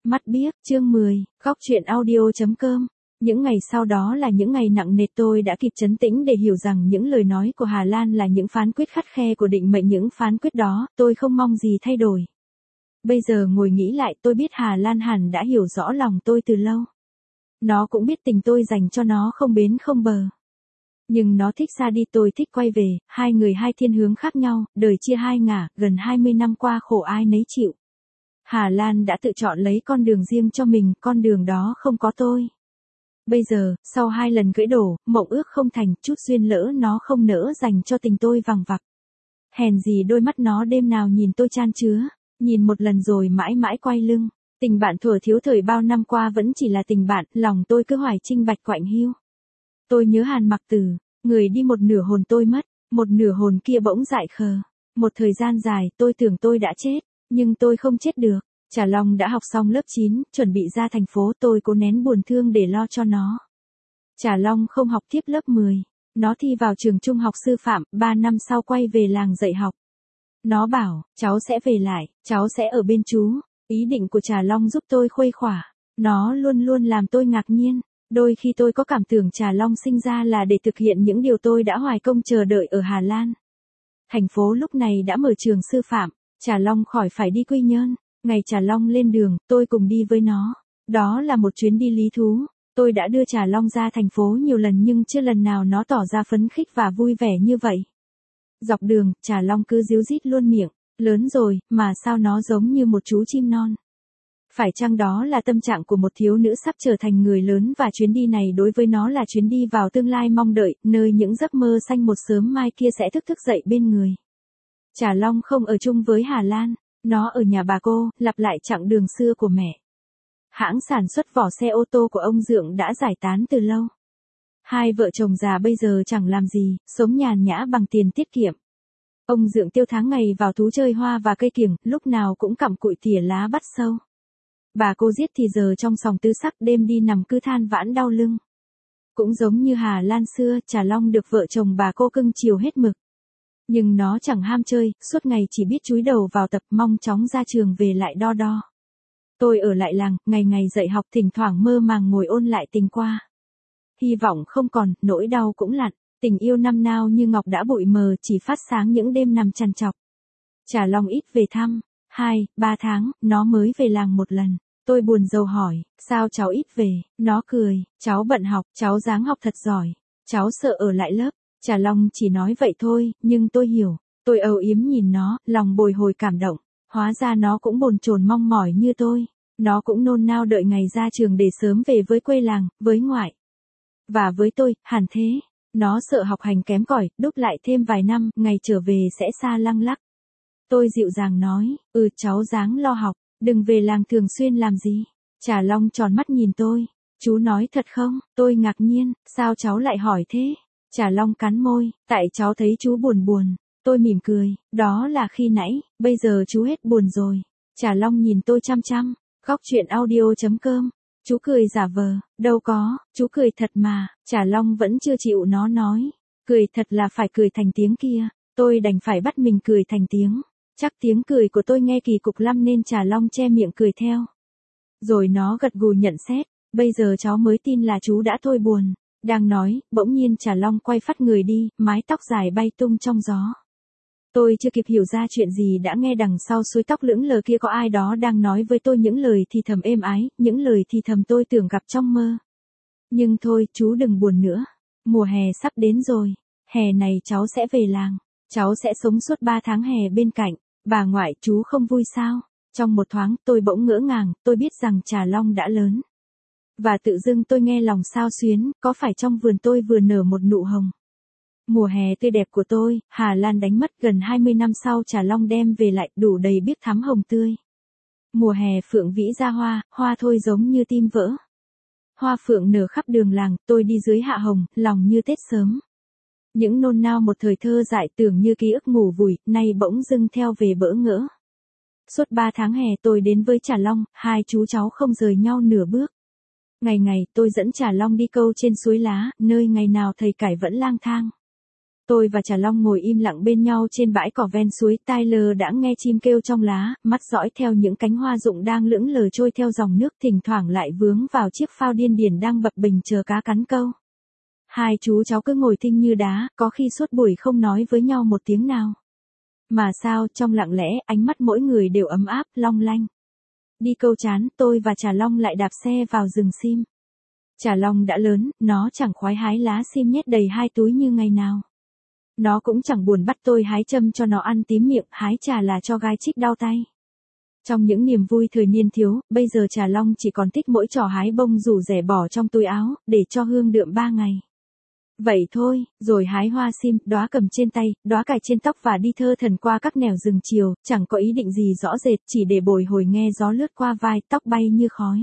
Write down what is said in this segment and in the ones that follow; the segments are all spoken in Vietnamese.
Mắt biếc, chương 10, góc truyện audio.com. Những ngày sau đó là những ngày nặng nề, tôi đã kịp trấn tĩnh để hiểu rằng những lời nói của Hà Lan là những phán quyết khắt khe của định mệnh, những phán quyết đó, tôi không mong gì thay đổi. Bây giờ ngồi nghĩ lại, tôi biết Hà Lan hẳn đã hiểu rõ lòng tôi từ lâu. Nó cũng biết tình tôi dành cho nó không bến không bờ. Nhưng nó thích xa đi, tôi thích quay về, hai người hai thiên hướng khác nhau, đời chia hai ngả, gần 20 năm qua khổ ai nấy chịu. Hà Lan đã tự chọn lấy con đường riêng cho mình, con đường đó không có tôi. Bây giờ, sau 2 lần gãy đổ, mộng ước không thành, chút duyên lỡ nó không nỡ dành cho tình tôi vằng vặc. Hèn gì đôi mắt nó đêm nào nhìn tôi chan chứa, nhìn một lần rồi mãi mãi quay lưng. Tình bạn thuở thiếu thời bao năm qua vẫn chỉ là tình bạn, lòng tôi cứ hoài trinh bạch quạnh hiu. Tôi nhớ Hàn Mặc Tử, người đi một nửa hồn tôi mất, một nửa hồn kia bỗng dại khờ. Một thời gian dài tôi tưởng tôi đã chết, nhưng tôi không chết được. Trà Long đã học xong lớp 9, chuẩn bị ra thành phố, tôi cố nén buồn thương để lo cho nó. Trà Long không học tiếp lớp 10, nó thi vào trường trung học sư phạm, 3 năm sau quay về làng dạy học. Nó bảo, cháu sẽ về lại, cháu sẽ ở bên chú. Ý định của Trà Long giúp tôi khuây khỏa, nó luôn luôn làm tôi ngạc nhiên. Đôi khi tôi có cảm tưởng Trà Long sinh ra là để thực hiện những điều tôi đã hoài công chờ đợi ở Hà Lan. Thành phố lúc này đã mở trường sư phạm, Trà Long khỏi phải đi Quy Nhơn. Ngày Trà Long lên đường, tôi cùng đi với nó. Đó là một chuyến đi lý thú. Tôi đã đưa Trà Long ra thành phố nhiều lần nhưng chưa lần nào nó tỏ ra phấn khích và vui vẻ như vậy. Dọc đường, Trà Long cứ ríu rít luôn miệng. Lớn rồi, mà sao nó giống như một chú chim non. Phải chăng đó là tâm trạng của một thiếu nữ sắp trở thành người lớn và chuyến đi này đối với nó là chuyến đi vào tương lai mong đợi, nơi những giấc mơ xanh một sớm mai kia sẽ thức dậy bên người. Trà Long không ở chung với Hà Lan. Nó ở nhà bà cô, lặp lại chặng đường xưa của mẹ. Hãng sản xuất vỏ xe ô tô của ông Dượng đã giải tán từ lâu. Hai vợ chồng già bây giờ chẳng làm gì, sống nhàn nhã bằng tiền tiết kiệm. Ông Dượng tiêu tháng ngày vào thú chơi hoa và cây kiểng, lúc nào cũng cặm cụi tỉa lá bắt sâu. Bà cô giết thì giờ trong sòng tứ sắc, đêm đi nằm cứ than vãn đau lưng. Cũng giống như Hà Lan xưa, Trà Long được vợ chồng bà cô cưng chiều hết mực. Nhưng nó chẳng ham chơi, suốt ngày chỉ biết chúi đầu vào tập, mong chóng ra trường về lại đo đo. Tôi ở lại làng, ngày ngày dạy học, thỉnh thoảng mơ màng ngồi ôn lại tình qua. Hy vọng không còn, nỗi đau cũng lặn, tình yêu năm nao như ngọc đã bụi mờ, chỉ phát sáng những đêm nằm trằn trọc. Trà Long ít về thăm, 2-3 tháng, nó mới về làng một lần. Tôi buồn rầu hỏi, sao cháu ít về? Nó cười, cháu bận học, cháu dáng học thật giỏi, cháu sợ ở lại lớp. Trà Long chỉ nói vậy thôi, nhưng tôi hiểu. Tôi âu yếm nhìn nó, lòng bồi hồi cảm động. Hóa ra nó cũng bồn chồn mong mỏi như tôi. Nó cũng nôn nao đợi ngày ra trường để sớm về với quê làng, với ngoại. Và với tôi, hẳn thế. Nó sợ học hành kém cỏi, đúc lại thêm vài năm, ngày trở về sẽ xa lăng lắc. Tôi dịu dàng nói, cháu ráng lo học, đừng về làng thường xuyên làm gì. Trà Long tròn mắt nhìn tôi. Chú nói thật không? Tôi ngạc nhiên, sao cháu lại hỏi thế? Trà Long cắn môi, tại cháu thấy chú buồn buồn. Tôi mỉm cười, đó là khi nãy, bây giờ chú hết buồn rồi. Trà Long nhìn tôi chăm chăm, góc truyện audio.com. Chú cười giả vờ, đâu có, chú cười thật mà. Trà Long vẫn chưa chịu, nó nói. Cười thật là phải cười thành tiếng kia. Tôi đành phải bắt mình cười thành tiếng. Chắc tiếng cười của tôi nghe kỳ cục lắm nên Trà Long che miệng cười theo. Rồi nó gật gù nhận xét, bây giờ cháu mới tin là chú đã thôi buồn. Đang nói, bỗng nhiên Trà Long quay phắt người đi, mái tóc dài bay tung trong gió. Tôi chưa kịp hiểu ra chuyện gì đã nghe đằng sau suối tóc lững lờ kia có ai đó đang nói với tôi những lời thì thầm êm ái, những lời thì thầm tôi tưởng gặp trong mơ. Nhưng thôi, chú đừng buồn nữa. Mùa hè sắp đến rồi. Hè này cháu sẽ về làng. Cháu sẽ sống suốt 3 tháng hè bên cạnh. Bà ngoại, chú không vui sao? Trong một thoáng, tôi bỗng ngỡ ngàng, tôi biết rằng Trà Long đã lớn. Và tự dưng tôi nghe lòng xao xuyến, có phải trong vườn tôi vừa nở một nụ hồng. Mùa hè tươi đẹp của tôi, Hà Lan đánh mất, gần 20 năm sau Trà Long đem về lại, đủ đầy biếc thắm hồng tươi. Mùa hè phượng vĩ ra hoa, hoa thôi giống như tim vỡ. Hoa phượng nở khắp đường làng, tôi đi dưới hạ hồng, lòng như Tết sớm. Những nôn nao một thời thơ dại tưởng như ký ức ngủ vùi, nay bỗng dưng theo về bỡ ngỡ. Suốt 3 tháng hè tôi đến với Trà Long, hai chú cháu không rời nhau nửa bước. Ngày ngày tôi dẫn Trà Long đi câu trên suối lá, nơi ngày nào thầy cải vẫn lang thang. Tôi và Trà Long ngồi im lặng bên nhau trên bãi cỏ ven suối, tai lơ đãng nghe chim kêu trong lá, mắt dõi theo những cánh hoa rụng đang lững lờ trôi theo dòng nước, thỉnh thoảng lại vướng vào chiếc phao điên điển đang bập bềnh chờ cá cắn câu. Hai chú cháu cứ ngồi thinh như đá, có khi suốt buổi không nói với nhau một tiếng nào. Mà sao, trong lặng lẽ, ánh mắt mỗi người đều ấm áp, long lanh. Đi câu chán, tôi và Trà Long lại đạp xe vào rừng sim. Trà Long đã lớn, nó chẳng khoái hái lá sim nhét đầy 2 túi như ngày nào. Nó cũng chẳng buồn bắt tôi hái châm cho nó ăn tím miệng, hái trà là cho gai chích đau tay. Trong những niềm vui thời niên thiếu, bây giờ Trà Long chỉ còn thích mỗi trò hái bông rủ rẻ bỏ trong túi áo, để cho hương đượm 3 ngày. Vậy thôi, rồi hái hoa sim, đóa cầm trên tay, đóa cài trên tóc và đi thơ thẩn qua các nẻo rừng chiều, chẳng có ý định gì rõ rệt, chỉ để bồi hồi nghe gió lướt qua vai, tóc bay như khói.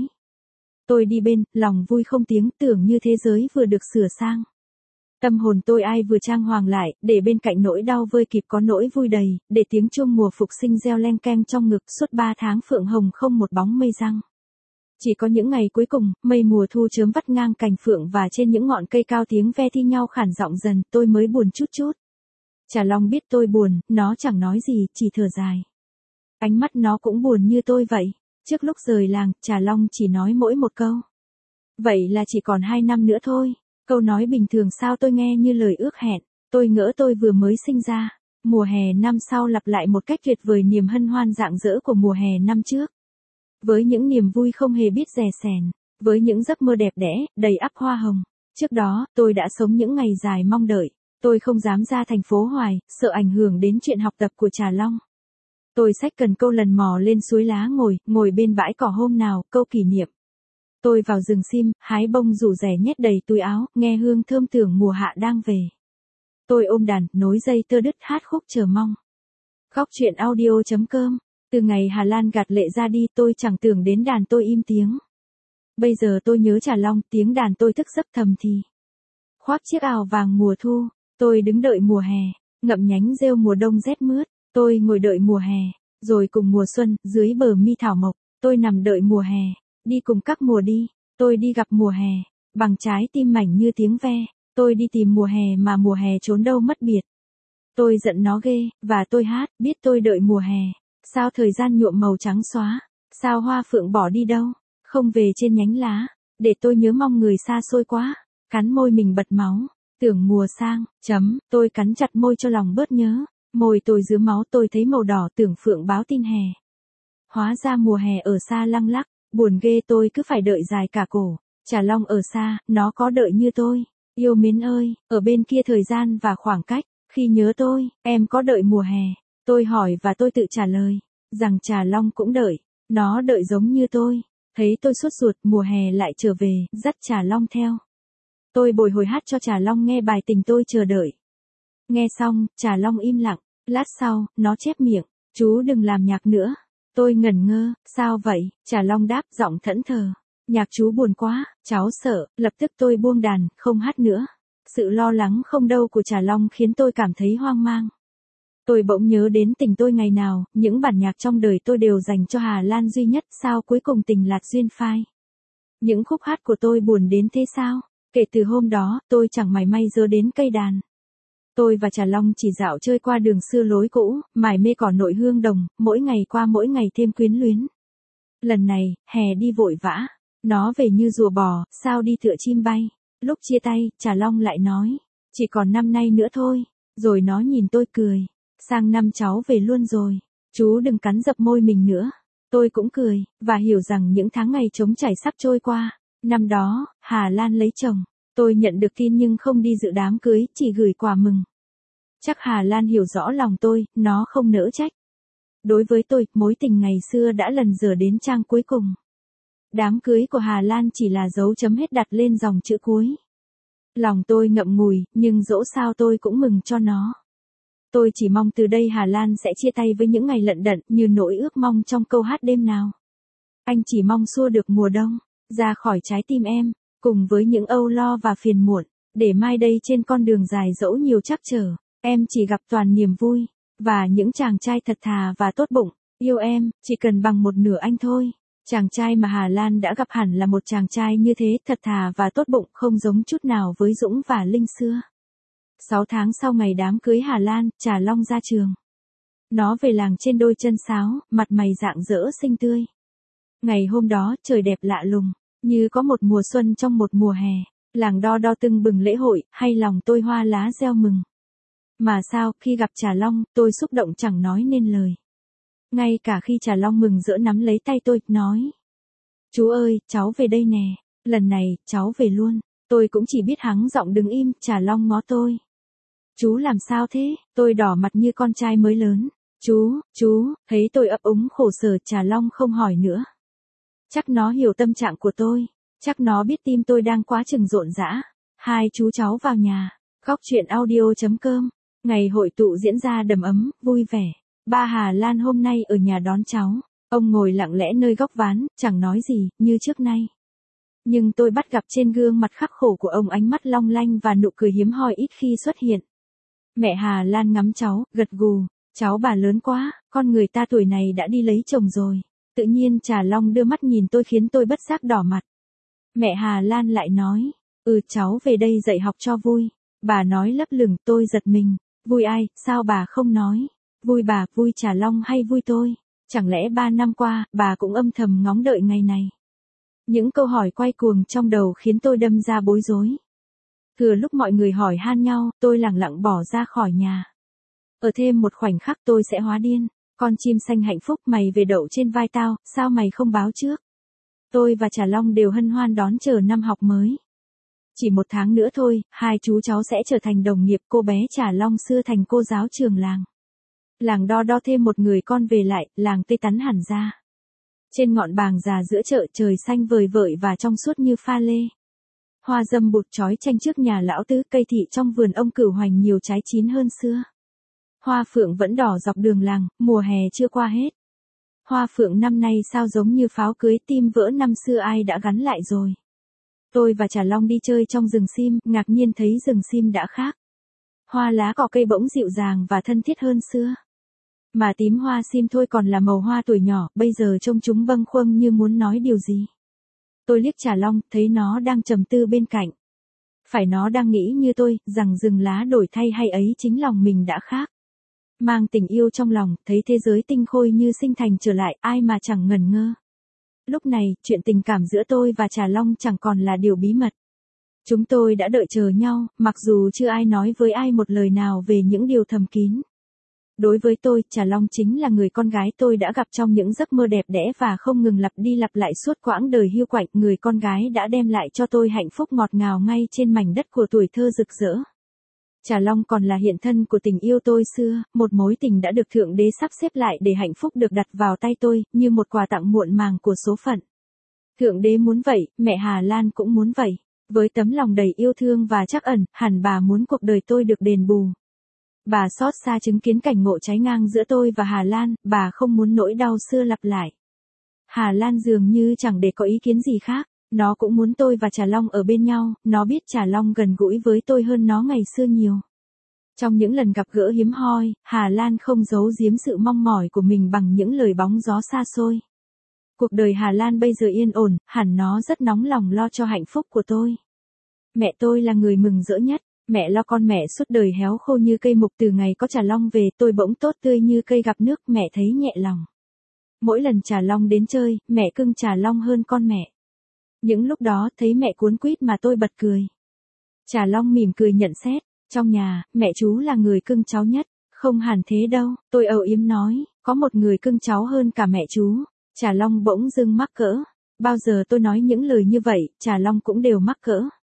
Tôi đi bên, lòng vui không tiếng, tưởng như thế giới vừa được sửa sang. Tâm hồn tôi ai vừa trang hoàng lại, để bên cạnh nỗi đau vơi kịp có nỗi vui đầy, để tiếng chuông mùa phục sinh reo len keng trong ngực, suốt 3 tháng phượng hồng không một bóng mây răng. Chỉ có những ngày cuối cùng, mây mùa thu chớm vắt ngang cành phượng và trên những ngọn cây cao tiếng ve thi nhau khản giọng dần, tôi mới buồn chút chút. Trà Long biết tôi buồn, nó chẳng nói gì, chỉ thở dài. Ánh mắt nó cũng buồn như tôi vậy. Trước lúc rời làng, Trà Long chỉ nói mỗi một câu. Vậy là chỉ còn 2 năm nữa thôi. Câu nói bình thường sao tôi nghe như lời ước hẹn. Tôi ngỡ tôi vừa mới sinh ra. Mùa hè năm sau lặp lại một cách tuyệt vời niềm hân hoan rạng rỡ của mùa hè năm trước. Với những niềm vui không hề biết dè sẻn, với những giấc mơ đẹp đẽ, đầy ắp hoa hồng. Trước đó, tôi đã sống những ngày dài mong đợi. Tôi không dám ra thành phố hoài, sợ ảnh hưởng đến chuyện học tập của Trà Long. Tôi xách cần câu lần mò lên suối lá ngồi bên bãi cỏ hôm nào, câu kỷ niệm. Tôi vào rừng sim, hái bông rủ rẻ nhét đầy túi áo, nghe hương thơm tưởng mùa hạ đang về. Tôi ôm đàn, nối dây tơ đứt hát khúc chờ mong. Góc truyện audio.com. Từ ngày Hà Lan gạt lệ ra đi, tôi chẳng tưởng đến đàn tôi im tiếng. Bây giờ tôi nhớ Trà Long, tiếng đàn tôi thức giấc thầm thì. Khoác chiếc áo vàng mùa thu, tôi đứng đợi mùa hè, ngậm nhánh rêu mùa đông rét mướt. Tôi ngồi đợi mùa hè, rồi cùng mùa xuân, dưới bờ mi thảo mộc, tôi nằm đợi mùa hè, đi cùng các mùa đi, tôi đi gặp mùa hè, bằng trái tim mảnh như tiếng ve, tôi đi tìm mùa hè mà mùa hè trốn đâu mất biệt. Tôi giận nó ghê, và tôi hát, biết tôi đợi mùa hè, sao thời gian nhuộm màu trắng xóa, sao hoa phượng bỏ đi đâu, không về trên nhánh lá, để tôi nhớ mong người xa xôi quá, cắn môi mình bật máu, tưởng mùa sang, tôi cắn chặt môi cho lòng bớt nhớ. Môi tôi dưới máu tôi thấy màu đỏ tưởng phượng báo tin hè. Hóa ra mùa hè ở xa lăng lắc, buồn ghê tôi cứ phải đợi dài cả cổ. Trà Long ở xa, nó có đợi như tôi. Yêu mến ơi, ở bên kia thời gian và khoảng cách, khi nhớ tôi, em có đợi mùa hè. Tôi hỏi và tôi tự trả lời, rằng Trà Long cũng đợi, nó đợi giống như tôi. Thấy tôi sốt ruột, mùa hè lại trở về, dắt Trà Long theo. Tôi bồi hồi hát cho Trà Long nghe bài tình tôi chờ đợi. Nghe xong, Trà Long im lặng. Lát sau, nó chép miệng, chú đừng làm nhạc nữa. Tôi ngẩn ngơ, sao vậy? Trà Long đáp giọng thẫn thờ. Nhạc chú buồn quá, cháu sợ, lập tức tôi buông đàn, không hát nữa. Sự lo lắng không đâu của Trà Long khiến tôi cảm thấy hoang mang. Tôi bỗng nhớ đến tình tôi ngày nào, những bản nhạc trong đời tôi đều dành cho Hà Lan duy nhất, sao cuối cùng tình lạt duyên phai. Những khúc hát của tôi buồn đến thế sao? Kể từ hôm đó, tôi chẳng mảy may dơ đến cây đàn. Tôi và Trà Long chỉ dạo chơi qua đường xưa lối cũ, mải mê cỏ nội hương đồng, mỗi ngày qua mỗi ngày thêm quyến luyến. Lần này, hè đi vội vã, nó về như rùa bò, sao đi tựa chim bay. Lúc chia tay, Trà Long lại nói, chỉ còn năm nay nữa thôi, rồi nó nhìn tôi cười, sang năm cháu về luôn rồi, chú đừng cắn dập môi mình nữa. Tôi cũng cười, và hiểu rằng những tháng ngày trống trải sắp trôi qua. Năm đó, Hà Lan lấy chồng. Tôi nhận được tin nhưng không đi dự đám cưới, chỉ gửi quà mừng. Chắc Hà Lan hiểu rõ lòng tôi, nó không nỡ trách. Đối với tôi, mối tình ngày xưa đã lần dở đến trang cuối cùng. Đám cưới của Hà Lan chỉ là dấu chấm hết đặt lên dòng chữ cuối. Lòng tôi ngậm ngùi, nhưng dẫu sao tôi cũng mừng cho nó. Tôi chỉ mong từ đây Hà Lan sẽ chia tay với những ngày lận đận như nỗi ước mong trong câu hát đêm nào. Anh chỉ mong xua được mùa đông, ra khỏi trái tim em. Cùng với những âu lo và phiền muộn, để mai đây trên con đường dài dẫu nhiều trắc trở, em chỉ gặp toàn niềm vui, và những chàng trai thật thà và tốt bụng, yêu em, chỉ cần bằng một nửa anh thôi. Chàng trai mà Hà Lan đã gặp hẳn là một chàng trai như thế, thật thà và tốt bụng, không giống chút nào với Dũng và Linh xưa. 6 tháng sau ngày đám cưới Hà Lan, Trà Long ra trường. Nó về làng trên đôi chân sáo, mặt mày rạng rỡ xinh tươi. Ngày hôm đó, trời đẹp lạ lùng, như có một mùa xuân trong một mùa hè. Làng đo đo tưng bừng lễ hội, hay lòng tôi hoa lá reo mừng. Mà sao, khi gặp Trà Long, tôi xúc động chẳng nói nên lời. Ngay cả khi Trà Long mừng rỡ nắm lấy tay tôi, nói. Chú ơi, cháu về đây nè. Lần này, cháu về luôn. Tôi cũng chỉ biết hắng giọng đứng im, Trà Long ngó tôi. Chú làm sao thế? Tôi đỏ mặt như con trai mới lớn. Chú, thấy tôi ấp úng khổ sở, Trà Long không hỏi nữa. Chắc nó hiểu tâm trạng của tôi. Chắc nó biết tim tôi đang quá chừng rộn rã. Hai chú cháu vào nhà. Góc chuyện audio.com. Ngày hội tụ diễn ra đầm ấm, vui vẻ. Ba Hà Lan hôm nay ở nhà đón cháu. Ông ngồi lặng lẽ nơi góc ván, chẳng nói gì, như trước nay. Nhưng tôi bắt gặp trên gương mặt khắc khổ của ông ánh mắt long lanh và nụ cười hiếm hoi ít khi xuất hiện. Mẹ Hà Lan ngắm cháu, gật gù. Cháu bà lớn quá, con người ta tuổi này đã đi lấy chồng rồi. Tự nhiên Trà Long đưa mắt nhìn tôi khiến tôi bất giác đỏ mặt. Mẹ Hà Lan lại nói, cháu về đây dạy học cho vui. Bà nói lấp lửng, tôi giật mình. Vui ai, sao bà không nói? Vui bà, vui Trà Long hay vui tôi? Chẳng lẽ 3 năm qua, bà cũng âm thầm ngóng đợi ngày này? Những câu hỏi quay cuồng trong đầu khiến tôi đâm ra bối rối. Thừa lúc mọi người hỏi han nhau, tôi lẳng lặng bỏ ra khỏi nhà. Ở thêm một khoảnh khắc tôi sẽ hóa điên. Con chim xanh hạnh phúc, mày về đậu trên vai tao, sao mày không báo trước? Tôi và Trà Long đều hân hoan đón chờ năm học mới. Chỉ 1 tháng nữa thôi, hai chú cháu sẽ trở thành đồng nghiệp, cô bé Trà Long xưa thành cô giáo trường làng. Làng đo đo thêm một người con về lại, làng tươi tắn hẳn ra. Trên ngọn bàng già giữa chợ, trời xanh vời vợi và trong suốt như pha lê. Hoa dâm bụt chói chanh trước nhà lão tứ, cây thị trong vườn ông Cửu Hoành nhiều trái chín hơn xưa. Hoa phượng vẫn đỏ dọc đường làng, mùa hè chưa qua hết. Hoa phượng năm nay sao giống như pháo cưới, tim vỡ năm xưa ai đã gắn lại rồi. Tôi và Trà Long đi chơi trong rừng sim, ngạc nhiên thấy rừng sim đã khác. Hoa lá cỏ cây bỗng dịu dàng và thân thiết hơn xưa. Mà tím hoa sim thôi còn là màu hoa tuổi nhỏ, bây giờ trông chúng bâng khuâng như muốn nói điều gì. Tôi liếc Trà Long, thấy nó đang trầm tư bên cạnh. Phải nó đang nghĩ như tôi, rằng rừng lá đổi thay hay ấy chính lòng mình đã khác. Mang tình yêu trong lòng, thấy thế giới tinh khôi như sinh thành trở lại, ai mà chẳng ngẩn ngơ. Lúc này, chuyện tình cảm giữa tôi và Trà Long chẳng còn là điều bí mật. Chúng tôi đã đợi chờ nhau, mặc dù chưa ai nói với ai một lời nào về những điều thầm kín. Đối với tôi, Trà Long chính là người con gái tôi đã gặp trong những giấc mơ đẹp đẽ và không ngừng lặp đi lặp lại suốt quãng đời hiu quạnh, người con gái đã đem lại cho tôi hạnh phúc ngọt ngào ngay trên mảnh đất của tuổi thơ rực rỡ. Trà Long còn là hiện thân của tình yêu tôi xưa, một mối tình đã được Thượng Đế sắp xếp lại để hạnh phúc được đặt vào tay tôi, như một quà tặng muộn màng của số phận. Thượng Đế muốn vậy, mẹ Hà Lan cũng muốn vậy. Với tấm lòng đầy yêu thương và trắc ẩn, hẳn bà muốn cuộc đời tôi được đền bù. Bà xót xa chứng kiến cảnh ngộ trái ngang giữa tôi và Hà Lan, bà không muốn nỗi đau xưa lặp lại. Hà Lan dường như chẳng để có ý kiến gì khác, nó cũng muốn tôi và Trà Long ở bên nhau, nó biết Trà Long gần gũi với tôi hơn nó ngày xưa nhiều. Trong những lần gặp gỡ hiếm hoi, Hà Lan không giấu giếm sự mong mỏi của mình bằng những lời bóng gió xa xôi. Cuộc đời Hà Lan bây giờ yên ổn, hẳn nó rất nóng lòng lo cho hạnh phúc của tôi. Mẹ tôi là người mừng rỡ nhất. Mẹ lo con mẹ suốt đời héo khô như cây mục, từ ngày có Trà Long về, tôi bỗng tốt tươi như cây gặp nước, mẹ thấy nhẹ lòng. Mỗi lần Trà Long đến chơi, mẹ cưng Trà Long hơn con mẹ. Những lúc đó thấy mẹ cuốn quýt mà tôi bật cười. Trà Long mỉm cười nhận xét, trong nhà, mẹ chú là người cưng cháu nhất. Không hẳn thế đâu, tôi âu yếm nói, có một người cưng cháu hơn cả mẹ chú. Trà Long bỗng dưng mắc cỡ. Bao giờ tôi nói những lời như vậy, Trà Long cũng đều mắc cỡ.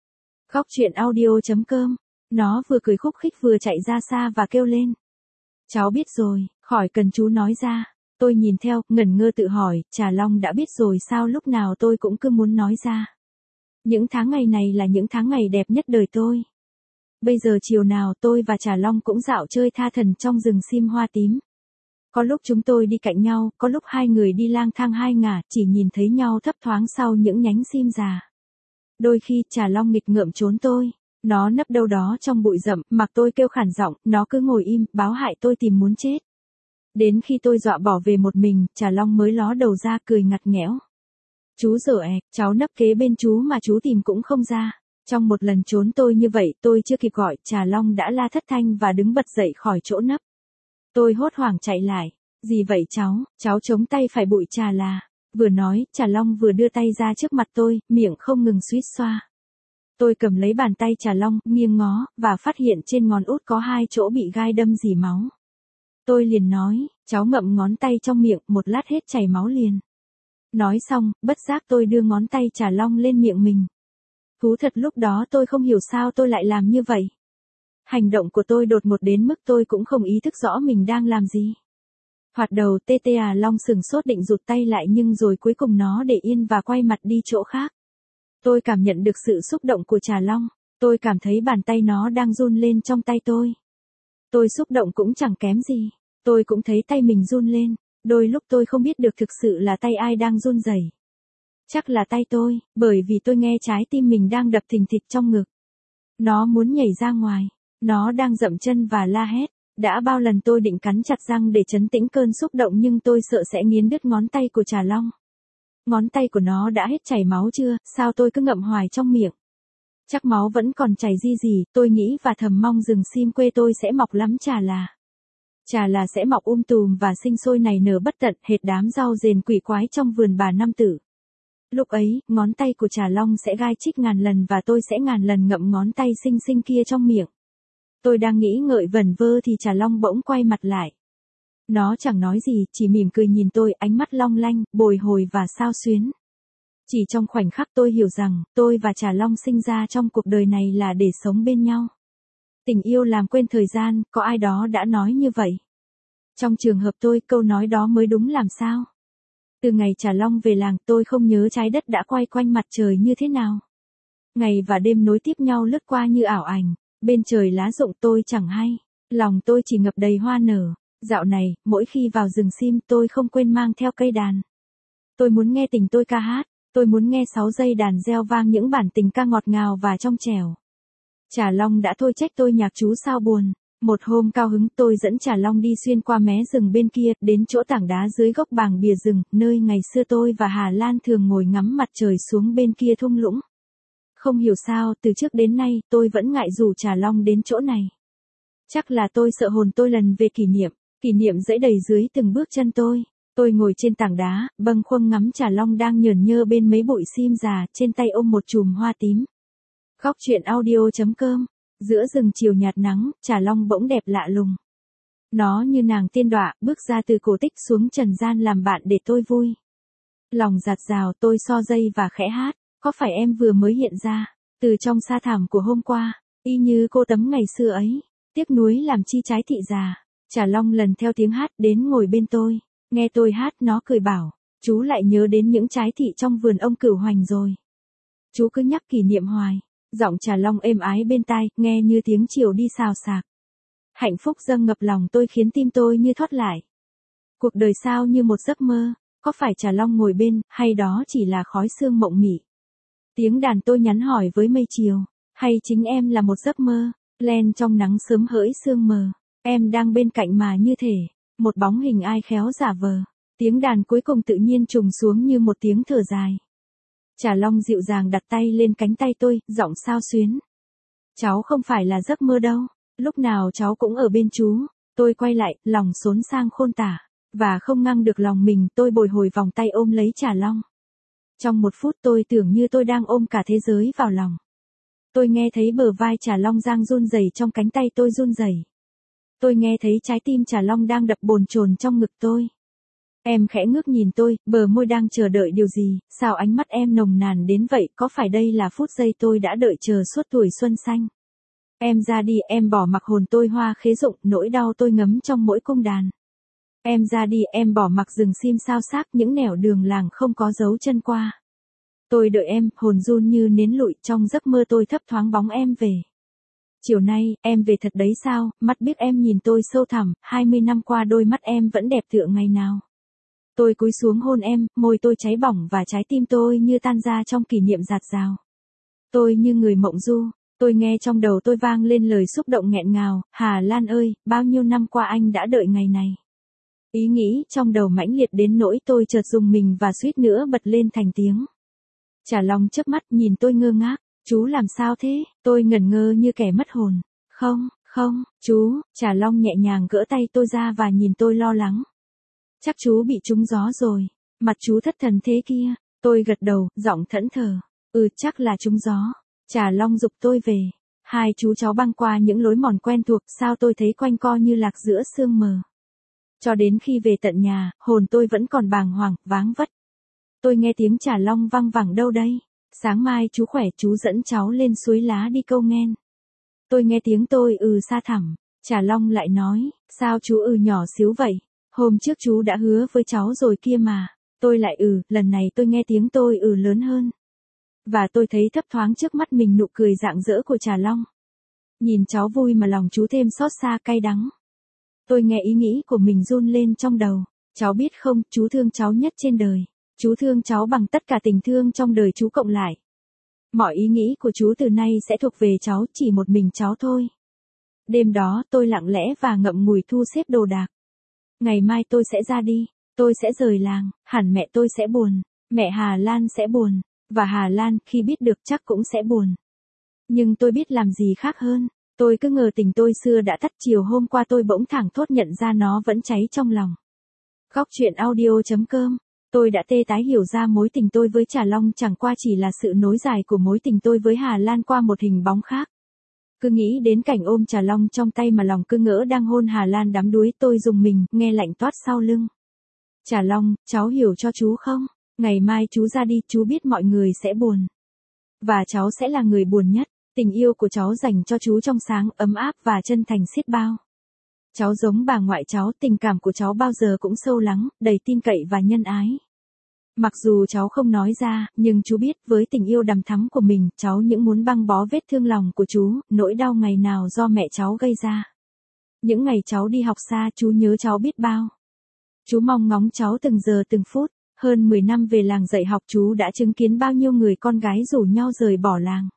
Góc chuyện audio.com. Nó vừa cười khúc khích vừa chạy ra xa và kêu lên. Cháu biết rồi, khỏi cần chú nói ra. Tôi nhìn theo, ngẩn ngơ tự hỏi, Trà Long đã biết rồi sao lúc nào tôi cũng cứ muốn nói ra. Những tháng ngày này là những tháng ngày đẹp nhất đời tôi. Bây giờ chiều nào tôi và Trà Long cũng dạo chơi tha thẩn trong rừng sim hoa tím. Có lúc chúng tôi đi cạnh nhau, có lúc hai người đi lang thang hai ngả, chỉ nhìn thấy nhau thấp thoáng sau những nhánh sim già. Đôi khi Trà Long nghịch ngợm trốn tôi, nó nấp đâu đó trong bụi rậm, mặc tôi kêu khản giọng, nó cứ ngồi im, báo hại tôi tìm muốn chết. Đến khi tôi dọa bỏ về một mình, Trà Long mới ló đầu ra cười ngặt nghẽo. Chú dở cháu nấp kế bên chú mà chú tìm cũng không ra. Trong một lần trốn tôi như vậy, tôi chưa kịp gọi, Trà Long đã la thất thanh và đứng bật dậy khỏi chỗ nấp. Tôi hốt hoảng chạy lại. Gì vậy cháu chống tay phải bụi trà là. Vừa nói, Trà Long vừa đưa tay ra trước mặt tôi, miệng không ngừng suýt xoa. Tôi cầm lấy bàn tay Trà Long, nghiêng ngó, và phát hiện trên ngón út có 2 chỗ bị gai đâm rỉ máu. Tôi liền nói, cháu ngậm ngón tay trong miệng, một lát hết chảy máu liền. Nói xong, bất giác tôi đưa ngón tay Trà Long lên miệng mình. Thú thật lúc đó tôi không hiểu sao tôi lại làm như vậy. Hành động của tôi đột ngột đến mức tôi cũng không ý thức rõ mình đang làm gì. Hoạt đầu Long sừng sốt định rụt tay lại nhưng rồi cuối cùng nó để yên và quay mặt đi chỗ khác. Tôi cảm nhận được sự xúc động của Trà Long. Tôi cảm thấy bàn tay nó đang run lên trong tay tôi. Tôi xúc động cũng chẳng kém gì. Tôi cũng thấy tay mình run lên. Đôi lúc tôi không biết được thực sự là tay ai đang run rẩy. Chắc là tay tôi, bởi vì tôi nghe trái tim mình đang đập thình thịch trong ngực. Nó muốn nhảy ra ngoài. Nó đang dậm chân và la hét. Đã bao lần tôi định cắn chặt răng để trấn tĩnh cơn xúc động nhưng tôi sợ sẽ nghiến đứt ngón tay của Trà Long. Ngón tay của nó đã hết chảy máu chưa, sao tôi cứ ngậm hoài trong miệng. Chắc máu vẫn còn chảy gì, tôi nghĩ và thầm mong rừng sim quê tôi sẽ mọc lắm trà là. Trà là sẽ mọc tùm và sinh sôi nảy nở bất tận hệt đám rau rền quỷ quái trong vườn bà Năm Tử. Lúc ấy, ngón tay của Trà Long sẽ gai chích ngàn lần và tôi sẽ ngàn lần ngậm ngón tay xinh xinh kia trong miệng. Tôi đang nghĩ ngợi vẩn vơ thì Trà Long bỗng quay mặt lại. Nó chẳng nói gì, chỉ mỉm cười nhìn tôi, ánh mắt long lanh, bồi hồi và xao xuyến. Chỉ trong khoảnh khắc tôi hiểu rằng, tôi và Trà Long sinh ra trong cuộc đời này là để sống bên nhau. Tình yêu làm quên thời gian, có ai đó đã nói như vậy. Trong trường hợp tôi, câu nói đó mới đúng làm sao. Từ ngày Trà Long về làng, tôi không nhớ trái đất đã quay quanh mặt trời như thế nào. Ngày và đêm nối tiếp nhau lướt qua như ảo ảnh, bên trời lá rụng tôi chẳng hay, lòng tôi chỉ ngập đầy hoa nở. Dạo này, mỗi khi vào rừng sim tôi không quên mang theo cây đàn. Tôi muốn nghe tình tôi ca hát, tôi muốn nghe 6 dây đàn reo vang những bản tình ca ngọt ngào và trong trẻo. Trà Long đã thôi trách tôi nhạc chú sao buồn. Một hôm cao hứng tôi dẫn Trà Long đi xuyên qua mé rừng bên kia, đến chỗ tảng đá dưới gốc bàng bìa rừng, nơi ngày xưa tôi và Hà Lan thường ngồi ngắm mặt trời xuống bên kia thung lũng. Không hiểu sao, từ trước đến nay, tôi vẫn ngại rủ Trà Long đến chỗ này. Chắc là tôi sợ hồn tôi lần về kỷ niệm dẫy đầy dưới từng bước chân tôi. Tôi ngồi trên tảng đá, bâng khuâng ngắm Trà Long đang nhờn nhơ bên mấy bụi sim già, trên tay ôm một chùm hoa tím. Góc truyện audio.com. Giữa rừng chiều nhạt nắng, Trà Long bỗng đẹp lạ lùng. Nó như nàng tiên đọa, bước ra từ cổ tích xuống trần gian làm bạn để tôi vui. Lòng dạt dào tôi so dây và khẽ hát, có phải em vừa mới hiện ra, từ trong sa thảm của hôm qua, y như cô tấm ngày xưa ấy, tiếc nuối làm chi trái thị già. Trà Long lần theo tiếng hát đến ngồi bên tôi, nghe tôi hát nó cười bảo, chú lại nhớ đến những trái thị trong vườn ông Cửu Hoành rồi. Chú cứ nhắc kỷ niệm hoài. Giọng Trà Long êm ái bên tai, nghe như tiếng chiều đi xào xạc. Hạnh phúc dâng ngập lòng tôi khiến tim tôi như thoát lại. Cuộc đời sao như một giấc mơ, có phải Trà Long ngồi bên, hay đó chỉ là khói sương mộng mị? Tiếng đàn tôi nhắn hỏi với mây chiều, hay chính em là một giấc mơ, len trong nắng sớm hỡi sương mờ, em đang bên cạnh mà như thể, một bóng hình ai khéo giả vờ. Tiếng đàn cuối cùng tự nhiên trùng xuống như một tiếng thở dài. Trà Long dịu dàng đặt tay lên cánh tay tôi, giọng xao xuyến. Cháu không phải là giấc mơ đâu, lúc nào cháu cũng ở bên chú. Tôi quay lại, lòng xốn sang khôn tả, và không ngăn được lòng mình, tôi bồi hồi vòng tay ôm lấy Trà Long. Trong một phút tôi tưởng như tôi đang ôm cả thế giới vào lòng. Tôi nghe thấy bờ vai Trà Long giang run rẩy trong cánh tay tôi run rẩy. Tôi nghe thấy trái tim Trà Long đang đập bồn chồn trong ngực tôi. Em khẽ ngước nhìn tôi, bờ môi đang chờ đợi điều gì, sao ánh mắt em nồng nàn đến vậy, có phải đây là phút giây tôi đã đợi chờ suốt tuổi xuân xanh? Em ra đi, em bỏ mặc hồn tôi hoa khế rụng, nỗi đau tôi ngấm trong mỗi cung đàn. Em ra đi, em bỏ mặc rừng sim sao xác, những nẻo đường làng không có dấu chân qua. Tôi đợi em, hồn run như nến lụi, trong giấc mơ tôi thấp thoáng bóng em về. Chiều nay, em về thật đấy sao, mắt biếc em nhìn tôi sâu thẳm, 20 năm qua đôi mắt em vẫn đẹp tựa ngày nào. Tôi cúi xuống hôn em, môi tôi cháy bỏng và trái tim tôi như tan ra trong kỷ niệm dạt dào. Tôi như người mộng du, tôi nghe trong đầu tôi vang lên lời xúc động nghẹn ngào, Hà Lan ơi, bao nhiêu năm qua anh đã đợi ngày này. Ý nghĩ trong đầu mãnh liệt đến nỗi tôi chợt rùng mình và suýt nữa bật lên thành tiếng. Trà Long chớp mắt nhìn tôi ngơ ngác, Chú làm sao thế? Tôi ngẩn ngơ như kẻ mất hồn. Không, không, chú, Trà Long nhẹ nhàng gỡ tay tôi ra và nhìn tôi lo lắng. Chắc chú bị trúng gió rồi. Mặt chú thất thần thế kia. Tôi gật đầu, giọng thẫn thờ. Chắc là trúng gió. Trà Long giục tôi về. Hai chú cháu băng qua những lối mòn quen thuộc, sao tôi thấy quanh co như lạc giữa sương mờ. Cho đến khi về tận nhà, hồn tôi vẫn còn bàng hoàng, váng vất. Tôi nghe tiếng Trà Long văng vẳng đâu đây. Sáng mai chú khỏe, chú dẫn cháu lên suối lá đi câu nghen. Tôi nghe tiếng tôi xa thẳm. Trà Long lại nói, sao chú nhỏ xíu vậy? Hôm trước chú đã hứa với cháu rồi kia mà. Tôi lại lần này tôi nghe tiếng tôi lớn hơn. Và tôi thấy thấp thoáng trước mắt mình nụ cười rạng rỡ của Trà Long. Nhìn cháu vui mà lòng chú thêm xót xa cay đắng. Tôi nghe ý nghĩ của mình run lên trong đầu. Cháu biết không, chú thương cháu nhất trên đời. Chú thương cháu bằng tất cả tình thương trong đời chú cộng lại. Mọi ý nghĩ của chú từ nay sẽ thuộc về cháu, chỉ một mình cháu thôi. Đêm đó tôi lặng lẽ và ngậm ngùi thu xếp đồ đạc. Ngày mai tôi sẽ ra đi. Tôi sẽ rời làng, hẳn mẹ tôi sẽ buồn. Mẹ Hà Lan sẽ buồn. Và Hà Lan khi biết được chắc cũng sẽ buồn. Nhưng tôi biết làm gì khác hơn. Tôi cứ ngờ tình tôi xưa đã tắt, chiều hôm qua tôi bỗng thảng thốt nhận ra nó vẫn cháy trong lòng. Góc truyện audio.com. Tôi đã tê tái hiểu ra mối tình tôi với Trà Long chẳng qua chỉ là sự nối dài của mối tình tôi với Hà Lan qua một hình bóng khác. Cứ nghĩ đến cảnh ôm Trà Long trong tay mà lòng cứ ngỡ đang hôn Hà Lan đắm đuối, tôi rùng mình, nghe lạnh toát sau lưng. Trà Long, cháu hiểu cho chú không? Ngày mai chú ra đi, chú biết mọi người sẽ buồn. Và cháu sẽ là người buồn nhất. Tình yêu của cháu dành cho chú trong sáng, ấm áp và chân thành xiết bao. Cháu giống bà ngoại cháu, tình cảm của cháu bao giờ cũng sâu lắng, đầy tin cậy và nhân ái. Mặc dù cháu không nói ra, nhưng chú biết với tình yêu đằm thắm của mình, cháu những muốn băng bó vết thương lòng của chú, nỗi đau ngày nào do mẹ cháu gây ra. Những ngày cháu đi học xa, chú nhớ cháu biết bao. Chú mong ngóng cháu từng giờ từng phút. Hơn 10 năm về làng dạy học, chú đã chứng kiến bao nhiêu người con gái rủ nhau rời bỏ làng.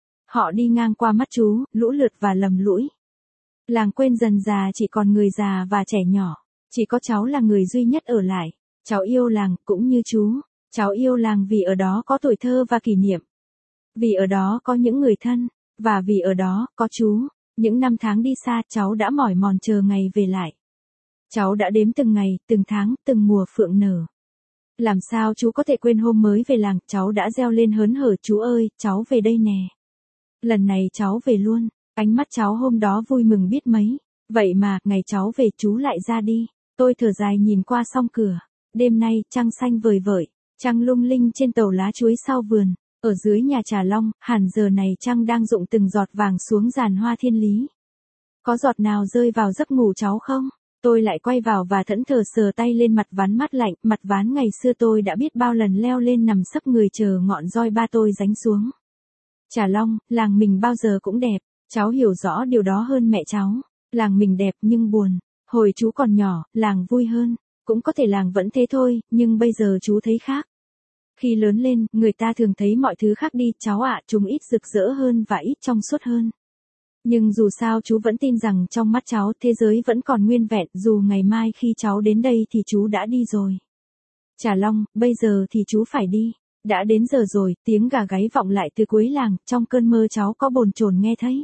Họ đi ngang qua mắt chú, lũ lượt và lầm lũi. Làng quên dần già chỉ còn người già và trẻ nhỏ. Chỉ có cháu là người duy nhất ở lại. Cháu yêu làng cũng như chú. Cháu yêu làng vì ở đó có tuổi thơ và kỷ niệm. Vì ở đó có những người thân. Và vì ở đó có chú. Những năm tháng đi xa, cháu đã mỏi mòn chờ ngày về lại. Cháu đã đếm từng ngày, từng tháng, từng mùa phượng nở. Làm sao chú có thể quên hôm mới về làng, cháu đã reo lên hớn hở, chú ơi, cháu về đây nè. Lần này cháu về luôn. Ánh mắt cháu hôm đó vui mừng biết mấy. Vậy mà, ngày cháu về chú lại ra đi. Tôi thở dài nhìn qua song cửa. Đêm nay, trăng xanh vời vợi. Trăng lung linh trên tàu lá chuối sau vườn. Ở dưới nhà Trà Long, hẳn giờ này trăng đang rụng từng giọt vàng xuống giàn hoa thiên lý. Có giọt nào rơi vào giấc ngủ cháu không? Tôi lại quay vào và thẫn thờ sờ tay lên mặt ván mát lạnh, mặt ván ngày xưa tôi đã biết bao lần leo lên nằm sấp người chờ ngọn roi ba tôi giáng xuống. Trà Long, làng mình bao giờ cũng đẹp, cháu hiểu rõ điều đó hơn mẹ cháu. Làng mình đẹp nhưng buồn. Hồi chú còn nhỏ, làng vui hơn. Cũng có thể làng vẫn thế thôi, nhưng bây giờ chú thấy khác. Khi lớn lên, người ta thường thấy mọi thứ khác đi, cháu ạ, chúng ít rực rỡ hơn và ít trong suốt hơn. Nhưng dù sao chú vẫn tin rằng trong mắt cháu thế giới vẫn còn nguyên vẹn, dù ngày mai khi cháu đến đây thì chú đã đi rồi. Trà Long, bây giờ thì chú phải đi. Đã đến giờ rồi, tiếng gà gáy vọng lại từ cuối làng, trong cơn mơ cháu có bồn chồn nghe thấy.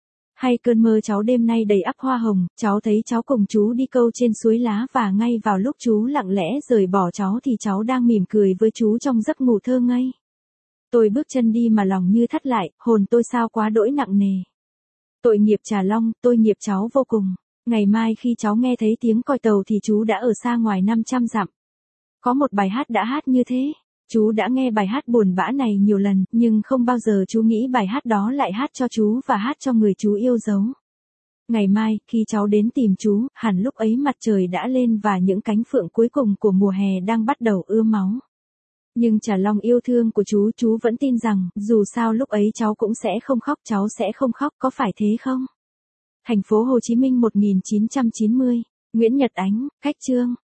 Hay cơn mơ cháu đêm nay đầy ắp hoa hồng, cháu thấy cháu cùng chú đi câu trên suối lá và ngay vào lúc chú lặng lẽ rời bỏ cháu thì cháu đang mỉm cười với chú trong giấc ngủ thơ ngây. Tôi bước chân đi mà lòng như thắt lại, hồn tôi sao quá đỗi nặng nề. Tội nghiệp Trà Long, tôi nghiệp cháu vô cùng. Ngày mai khi cháu nghe thấy tiếng còi tàu thì chú đã ở xa ngoài 500 dặm. Có một bài hát đã hát như thế. Chú đã nghe bài hát buồn bã này nhiều lần, nhưng không bao giờ chú nghĩ bài hát đó lại hát cho chú và hát cho người chú yêu dấu. Ngày mai, khi cháu đến tìm chú, hẳn lúc ấy mặt trời đã lên và những cánh phượng cuối cùng của mùa hè đang bắt đầu ưa máu. Nhưng Trà Long yêu thương của chú vẫn tin rằng, dù sao lúc ấy cháu cũng sẽ không khóc, cháu sẽ không khóc, có phải thế không? Thành phố Hồ Chí Minh 1990, Nguyễn Nhật Ánh, Khách Trương.